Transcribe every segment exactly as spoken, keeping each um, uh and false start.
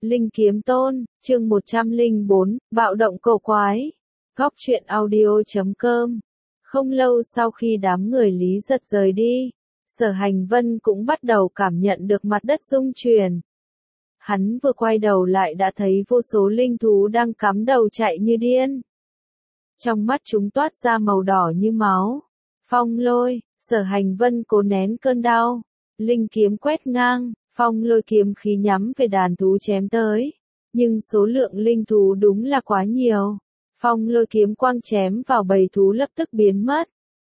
Linh Kiếm Tôn, chương một trăm lẻ bốn, bạo động cổ quái. Góc truyện audio chấm com. Không lâu sau khi đám người Lý Giật rời đi, Sở Hành Vân cũng bắt đầu cảm nhận được mặt đất rung chuyển. Hắn vừa quay đầu lại đã thấy vô số linh thú đang cắm đầu chạy như điên. Trong mắt chúng toát ra màu đỏ như máu. Phong lôi, Sở Hành Vân cố nén cơn đau. Linh kiếm quét ngang, phong lôi kiếm khí nhắm về đàn thú chém tới. Nhưng số lượng linh thú đúng là quá nhiều. Phong lôi kiếm quang chém vào bầy thú lập tức biến mất.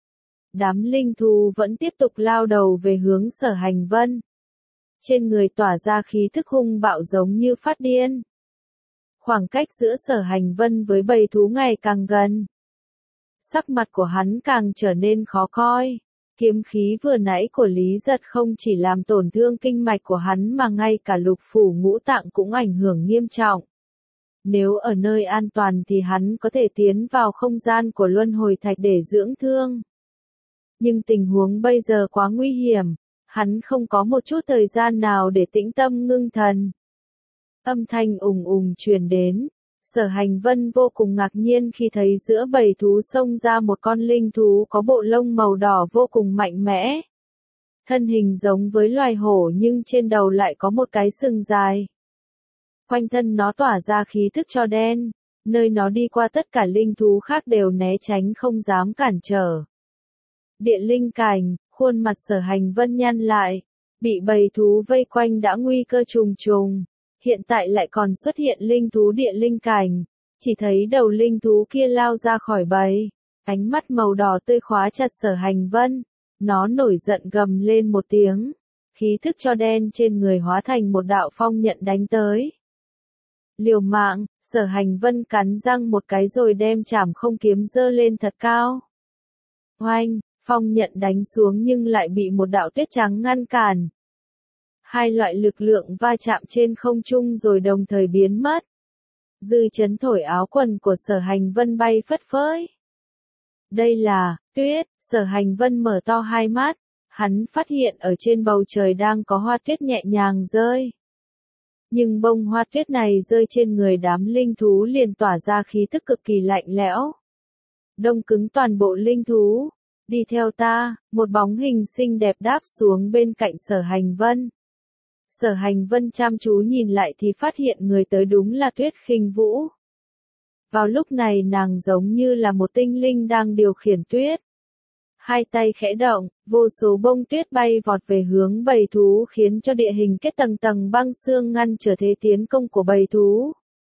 Đám linh thú vẫn tiếp tục lao đầu về hướng Sở Hành Vân. Trên người tỏa ra khí thức hung bạo giống như phát điên. Khoảng cách giữa Sở Hành Vân với bầy thú ngày càng gần. Sắc mặt của hắn càng trở nên khó coi. Kiếm khí vừa nãy của Lý Giật không chỉ làm tổn thương kinh mạch của hắn mà ngay cả lục phủ ngũ tạng cũng ảnh hưởng nghiêm trọng. Nếu ở nơi an toàn thì hắn có thể tiến vào không gian của luân hồi thạch để dưỡng thương. Nhưng tình huống bây giờ quá nguy hiểm, hắn không có một chút thời gian nào để tĩnh tâm ngưng thần. Âm thanh ùng ùng truyền đến. Sở Hành Vân vô cùng ngạc nhiên khi thấy giữa bầy thú xông ra một con linh thú có bộ lông màu đỏ vô cùng mạnh mẽ. Thân hình giống với loài hổ nhưng trên đầu lại có một cái sừng dài. Quanh thân nó tỏa ra khí thức tro đen, nơi nó đi qua tất cả linh thú khác đều né tránh không dám cản trở. Địa linh cảnh, khuôn mặt Sở Hành Vân nhăn lại, bị bầy thú vây quanh đã nguy cơ trùng trùng. Hiện tại lại còn xuất hiện linh thú địa linh cảnh, chỉ thấy đầu linh thú kia lao ra khỏi bầy, ánh mắt màu đỏ tươi khóa chặt Sở Hành Vân, nó nổi giận gầm lên một tiếng, khí thức cho đen trên người hóa thành một đạo phong nhận đánh tới. Liều mạng, Sở Hành Vân cắn răng một cái rồi đem trảm không kiếm giơ lên thật cao. Oanh, phong nhận đánh xuống nhưng lại bị một đạo tuyết trắng ngăn cản. Hai loại lực lượng va chạm trên không trung rồi đồng thời biến mất. Dư chấn thổi áo quần của Sở Hành Vân bay phất phới. Đây là tuyết, Sở Hành Vân mở to hai mắt, hắn phát hiện ở trên bầu trời đang có hoa tuyết nhẹ nhàng rơi. Nhưng bông hoa tuyết này rơi trên người đám linh thú liền tỏa ra khí tức cực kỳ lạnh lẽo. Đông cứng toàn bộ linh thú, đi theo ta, một bóng hình xinh đẹp đáp xuống bên cạnh Sở Hành Vân. Sở Hành Vân chăm chú nhìn lại thì phát hiện người tới đúng là Tuyết Khinh Vũ. Vào lúc này nàng giống như là một tinh linh đang điều khiển tuyết. Hai tay khẽ động, vô số bông tuyết bay vọt về hướng bầy thú khiến cho địa hình kết tầng tầng băng xương ngăn trở thế tiến công của bầy thú.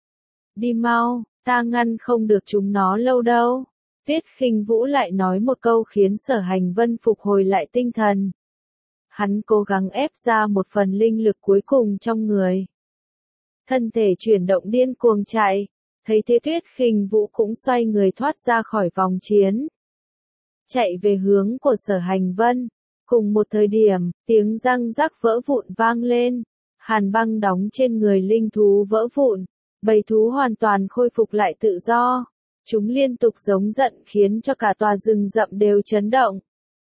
Đi mau, ta ngăn không được chúng nó lâu đâu. Tuyết Khinh Vũ lại nói một câu khiến Sở Hành Vân phục hồi lại tinh thần. Hắn cố gắng ép ra một phần linh lực cuối cùng trong người. Thân thể chuyển động điên cuồng chạy, thấy thế Tuyết Khinh Vũ cũng xoay người thoát ra khỏi vòng chiến. Chạy về hướng của Sở Hành Vân. Cùng một thời điểm, tiếng răng rắc vỡ vụn vang lên. Hàn băng đóng trên người linh thú vỡ vụn. Bầy thú hoàn toàn khôi phục lại tự do. Chúng liên tục giống giận khiến cho cả tòa rừng rậm đều chấn động.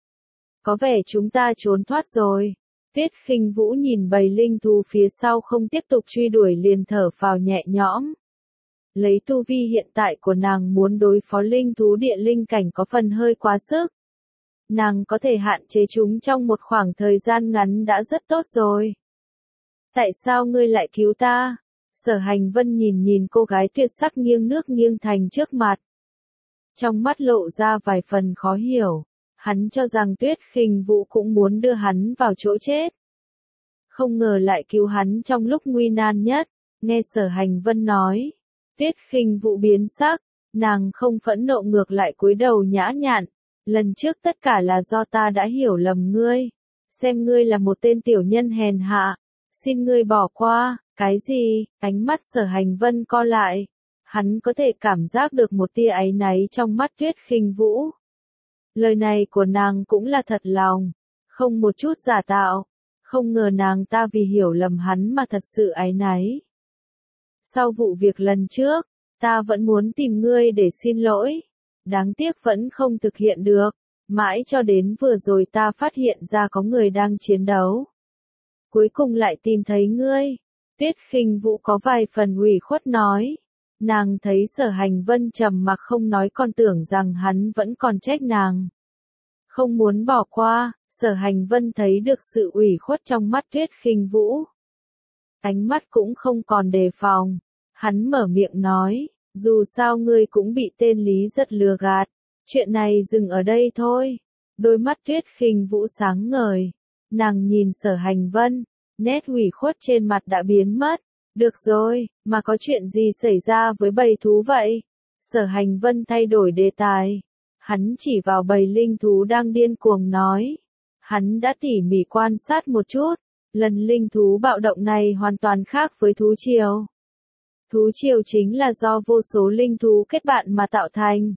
Có vẻ chúng ta trốn thoát rồi. Tuyết Khinh Vũ nhìn bầy linh thú phía sau không tiếp tục truy đuổi liền thở phào nhẹ nhõm. Lấy tu vi hiện tại của nàng muốn đối phó linh thú địa linh cảnh có phần hơi quá sức. Nàng có thể hạn chế chúng trong một khoảng thời gian ngắn đã rất tốt rồi. Tại sao ngươi lại cứu ta? Sở Hành Vân nhìn nhìn cô gái tuyệt sắc nghiêng nước nghiêng thành trước mặt. Trong mắt lộ ra vài phần khó hiểu. Hắn cho rằng Tuyết Khinh Vũ cũng muốn đưa hắn vào chỗ chết. Không ngờ lại cứu hắn trong lúc nguy nan nhất, nghe Sở Hành Vân nói. Tuyết Khinh Vũ biến sắc, nàng không phẫn nộ ngược lại cúi đầu nhã nhặn. Lần trước tất cả là do ta đã hiểu lầm ngươi. Xem ngươi là một tên tiểu nhân hèn hạ. Xin ngươi bỏ qua, cái gì? Ánh mắt Sở Hành Vân co lại. Hắn có thể cảm giác được một tia áy náy trong mắt Tuyết Khinh Vũ. Lời này của nàng cũng là thật lòng, không một chút giả tạo, không ngờ nàng ta vì hiểu lầm hắn mà thật sự áy náy. Sau vụ việc lần trước, ta vẫn muốn tìm ngươi để xin lỗi, đáng tiếc vẫn không thực hiện được, mãi cho đến vừa rồi ta phát hiện ra có người đang chiến đấu. Cuối cùng lại tìm thấy ngươi, Tuyết Khinh Vũ có vài phần ủy khuất nói. Nàng thấy Sở Hành Vân trầm mặc không nói còn tưởng rằng hắn vẫn còn trách nàng. Không muốn bỏ qua, Sở Hành Vân thấy được sự ủy khuất trong mắt Tuyết Khinh Vũ. Ánh mắt cũng không còn đề phòng. Hắn mở miệng nói, dù sao ngươi cũng bị tên Lý Giật lừa gạt. Chuyện này dừng ở đây thôi. Đôi mắt Tuyết Khinh Vũ sáng ngời. Nàng nhìn Sở Hành Vân, nét ủy khuất trên mặt đã biến mất. Được rồi, mà có chuyện gì xảy ra với bầy thú vậy? Sở Hành Vân thay đổi đề tài. Hắn chỉ vào bầy linh thú đang điên cuồng nói. Hắn đã tỉ mỉ quan sát một chút. Lần linh thú bạo động này hoàn toàn khác với thú triều. Thú triều chính là do vô số linh thú kết bạn mà tạo thành.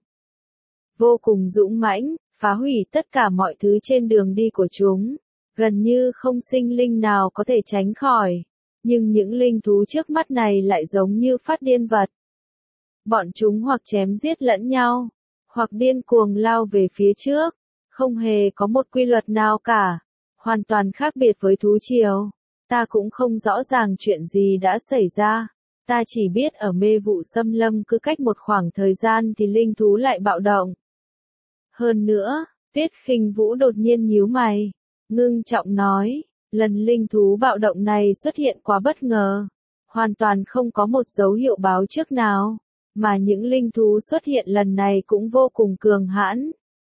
Vô cùng dũng mãnh, phá hủy tất cả mọi thứ trên đường đi của chúng. Gần như không sinh linh nào có thể tránh khỏi. Nhưng những linh thú trước mắt này lại giống như phát điên vật. Bọn chúng hoặc chém giết lẫn nhau, hoặc điên cuồng lao về phía trước. Không hề có một quy luật nào cả. Hoàn toàn khác biệt với thú triều. Ta cũng không rõ ràng chuyện gì đã xảy ra. Ta chỉ biết ở mê vụ xâm lâm cứ cách một khoảng thời gian thì linh thú lại bạo động. Hơn nữa, Tuyết Khinh Vũ đột nhiên nhíu mày, ngưng trọng nói, lần linh thú bạo động này xuất hiện quá bất ngờ. Hoàn toàn không có một dấu hiệu báo trước nào. Mà những linh thú xuất hiện lần này cũng vô cùng cường hãn.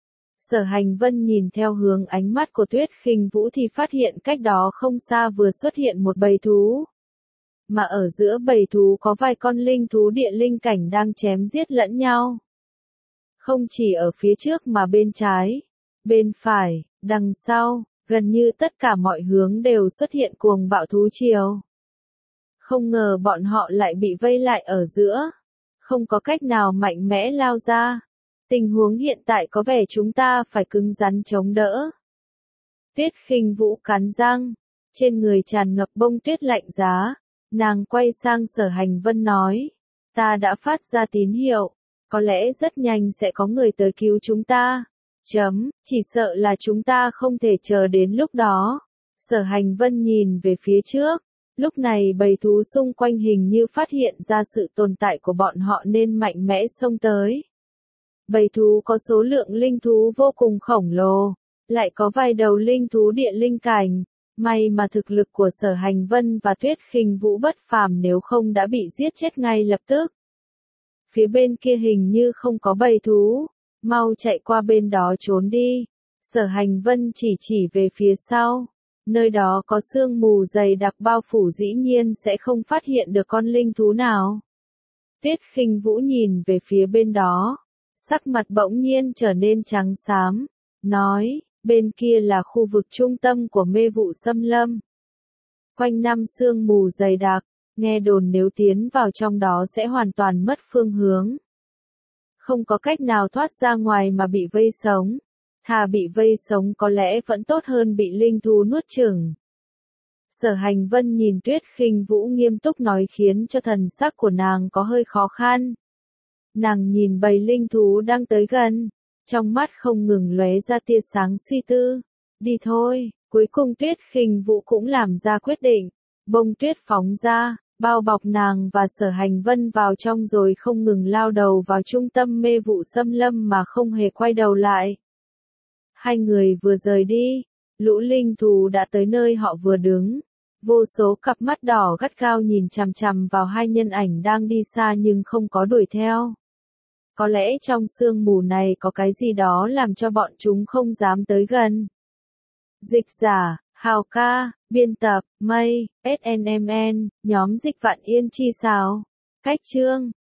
Sở Hành Vân nhìn theo hướng ánh mắt của Tuyết Khinh Vũ thì phát hiện cách đó không xa vừa xuất hiện một bầy thú. Mà ở giữa bầy thú có vài con linh thú địa linh cảnh đang chém giết lẫn nhau. Không chỉ ở phía trước mà bên trái, bên phải, đằng sau, gần như tất cả mọi hướng đều xuất hiện cuồng bạo thú triều. Không ngờ bọn họ lại bị vây lại ở giữa. Không có cách nào mạnh mẽ lao ra. Tình huống hiện tại có vẻ chúng ta phải cứng rắn chống đỡ. Tuyết Khinh Vũ cắn răng, trên người tràn ngập bông tuyết lạnh giá. Nàng quay sang Sở Hành Vân nói, ta đã phát ra tín hiệu, có lẽ rất nhanh sẽ có người tới cứu chúng ta. Chấm, chỉ sợ là chúng ta không thể chờ đến lúc đó. Sở Hành Vân nhìn về phía trước, lúc này bầy thú xung quanh hình như phát hiện ra sự tồn tại của bọn họ nên mạnh mẽ xông tới. Bầy thú có số lượng linh thú vô cùng khổng lồ, lại có vài đầu linh thú địa linh cảnh. May mà thực lực của Sở Hành Vân và Tuyết Khinh Vũ bất phàm, nếu không đã bị giết chết ngay lập tức. Phía bên kia hình như không có bầy thú, mau chạy qua bên đó trốn đi. Sở Hành Vân chỉ chỉ về phía sau, nơi đó có sương mù dày đặc bao phủ, dĩ nhiên sẽ không phát hiện được con linh thú nào. Tuyết Khinh Vũ nhìn về phía bên đó, sắc mặt bỗng nhiên trở nên trắng xám, nói, bên kia là khu vực trung tâm của mê vụ xâm lâm. Quanh năm sương mù dày đặc, nghe đồn nếu tiến vào trong đó sẽ hoàn toàn mất phương hướng. Không có cách nào thoát ra ngoài mà bị vây sống. Thà bị vây sống có lẽ vẫn tốt hơn bị linh thú nuốt chửng. Sở Hành Vân nhìn Tuyết Khinh Vũ nghiêm túc nói khiến cho thần sắc của nàng có hơi khó khăn. Nàng nhìn bầy linh thú đang tới gần, trong mắt không ngừng lóe ra tia sáng suy tư. Đi thôi, cuối cùng Tuyết Khinh Vũ cũng làm ra quyết định. Bông tuyết phóng ra, bao bọc nàng và Sở Hành Vân vào trong rồi không ngừng lao đầu vào trung tâm mê vụ xâm lâm mà không hề quay đầu lại. Hai người vừa rời đi, lũ linh thú đã tới nơi họ vừa đứng. Vô số cặp mắt đỏ gắt gao nhìn chằm chằm vào hai nhân ảnh đang đi xa nhưng không có đuổi theo. Có lẽ trong sương mù này có cái gì đó làm cho bọn chúng không dám tới gần. Dịch giả, Hào ca, biên tập, Mây, ét en em en, nhóm dịch Vạn Yên Chi Sào. Cách chương